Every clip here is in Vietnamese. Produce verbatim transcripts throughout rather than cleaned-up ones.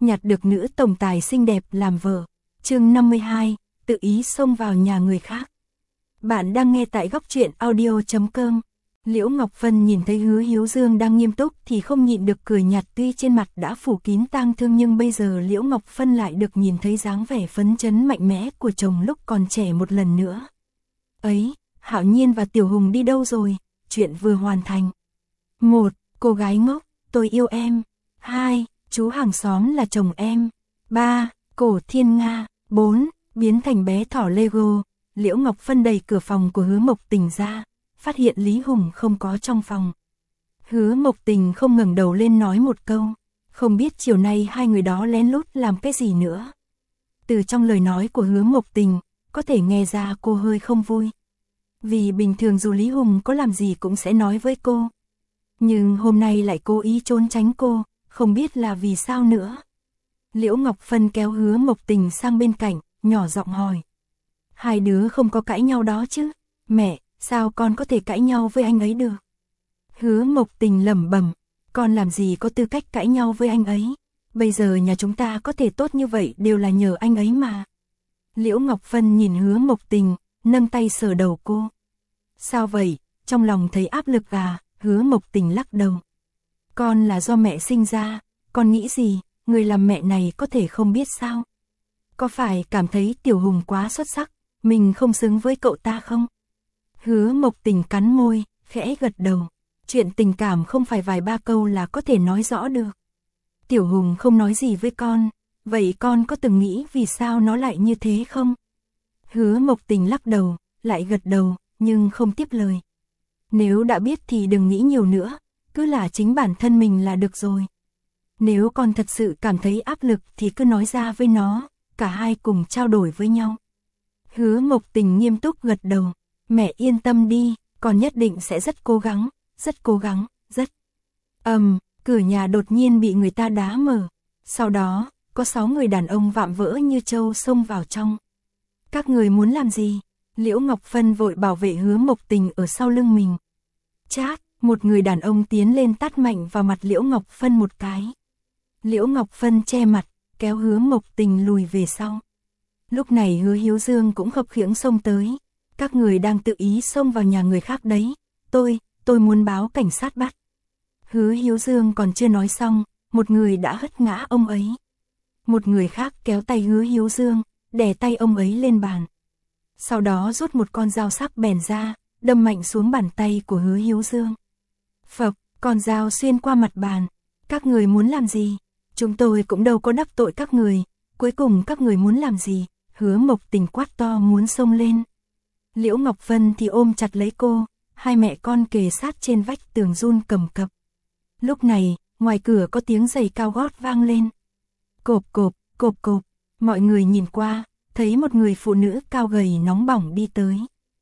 nhặt được nữ tổng tài xinh đẹp làm vợ. Chương năm mươi hai, tự ý xông vào nhà người khác. Bạn đang nghe tại góc truyện audio chấm com. Liễu Ngọc Phân nhìn thấy Hứa Hiếu Dương đang nghiêm túc thì không nhịn được cười nhạt, tuy trên mặt đã phủ kín tang thương nhưng bây giờ Liễu Ngọc Phân lại được nhìn thấy dáng vẻ phấn chấn mạnh mẽ của chồng lúc còn trẻ một lần nữa. Ấy, Hạo Nhiên và Tiểu Hùng đi đâu rồi? Chuyện vừa hoàn thành. một. Cô gái ngốc, tôi yêu em. hai. Chú hàng xóm là chồng em. ba. Cổ Thiên Nga. bốn. Biến thành bé thỏ Lego. Liễu Ngọc Phân đẩy cửa phòng của Hứa Mộc Tình ra, phát hiện Lý Hùng không có trong phòng. Hứa Mộc Tình không ngẩng đầu lên nói một câu, không biết chiều nay hai người đó lén lút làm cái gì nữa. Từ trong lời nói của Hứa Mộc Tình, có thể nghe ra cô hơi không vui. Vì bình thường dù Lý Hùng có làm gì cũng sẽ nói với cô. Nhưng hôm nay lại cố ý trốn tránh cô, không biết là vì sao nữa. Liễu Ngọc Phân kéo Hứa Mộc Tình sang bên cạnh, nhỏ giọng hỏi. Hai đứa không có cãi nhau đó chứ? Mẹ, sao con có thể cãi nhau với anh ấy được? Hứa Mộc Tình lẩm bẩm, con làm gì có tư cách cãi nhau với anh ấy? Bây giờ nhà chúng ta có thể tốt như vậy đều là nhờ anh ấy mà. Liễu Ngọc Phân nhìn Hứa Mộc Tình, nâng tay sờ đầu cô. Sao vậy, trong lòng thấy áp lực à? Hứa Mộc Tình lắc đầu. Con là do mẹ sinh ra, con nghĩ gì, người làm mẹ này có thể không biết sao? Có phải cảm thấy Tiểu Hùng quá xuất sắc, mình không xứng với cậu ta không? Hứa Mộc Tình cắn môi, khẽ gật đầu. Chuyện tình cảm không phải vài ba câu là có thể nói rõ được. Tiểu Hùng không nói gì với con, vậy con có từng nghĩ vì sao nó lại như thế không? Hứa Mộc Tình lắc đầu, lại gật đầu, nhưng không tiếp lời. Nếu đã biết thì đừng nghĩ nhiều nữa, cứ là chính bản thân mình là được rồi. Nếu con thật sự cảm thấy áp lực thì cứ nói ra với nó, cả hai cùng trao đổi với nhau. Hứa Mộc Tình nghiêm túc gật đầu. Mẹ yên tâm đi, con nhất định sẽ rất cố gắng, rất cố gắng, rất. Ầm, um, cửa nhà đột nhiên bị người ta đá mở. Sau đó, có sáu người đàn ông vạm vỡ như trâu xông vào trong. Các người muốn làm gì? Liễu Ngọc Phân vội bảo vệ Hứa Mộc Tình ở sau lưng mình. Chát, một người đàn ông tiến lên tát mạnh vào mặt Liễu Ngọc Phân một cái. Liễu Ngọc Phân che mặt, kéo Hứa Mộc Tình lùi về sau. Lúc này Hứa Hiếu Dương cũng khập khiễng xông tới. Các người đang tự ý xông vào nhà người khác đấy. Tôi, tôi muốn báo cảnh sát bắt. Hứa Hiếu Dương còn chưa nói xong, một người đã hất ngã ông ấy. Một người khác kéo tay Hứa Hiếu Dương, đè tay ông ấy lên bàn. Sau đó rút một con dao sắc bèn ra, đâm mạnh xuống bàn tay của Hứa Hiếu Dương. Phập, con dao xuyên qua mặt bàn. Các người muốn làm gì? Chúng tôi cũng đâu có đắc tội các người. Cuối cùng các người muốn làm gì? Hứa Mộc Tình quát to muốn xông lên. Liễu Ngọc Phân thì ôm chặt lấy cô, hai mẹ con kề sát trên vách tường run cầm cập. Lúc này, ngoài cửa có tiếng giày cao gót vang lên. Cộp cộp, cộp cộp, mọi người nhìn qua, thấy một người phụ nữ cao gầy nóng bỏng đi tới.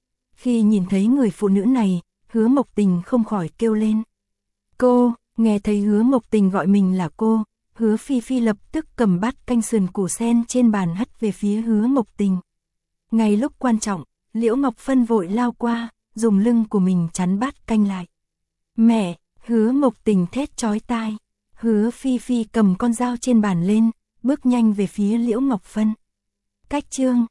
Khi nhìn thấy người phụ nữ này, Hứa Mộc Tình không khỏi kêu lên. Cô, nghe thấy Hứa Mộc Tình gọi mình là cô, Hứa Phi Phi lập tức cầm bát canh sườn củ sen trên bàn hất về phía Hứa Mộc Tình. Ngay lúc quan trọng, Liễu Ngọc Phân vội lao qua, dùng lưng của mình chắn bát canh lại. Mẹ, Hứa Mộc Tình thét chói tai. Hứa Phi Phi cầm con dao trên bàn lên, bước nhanh về phía Liễu Ngọc Phân. Cách chương,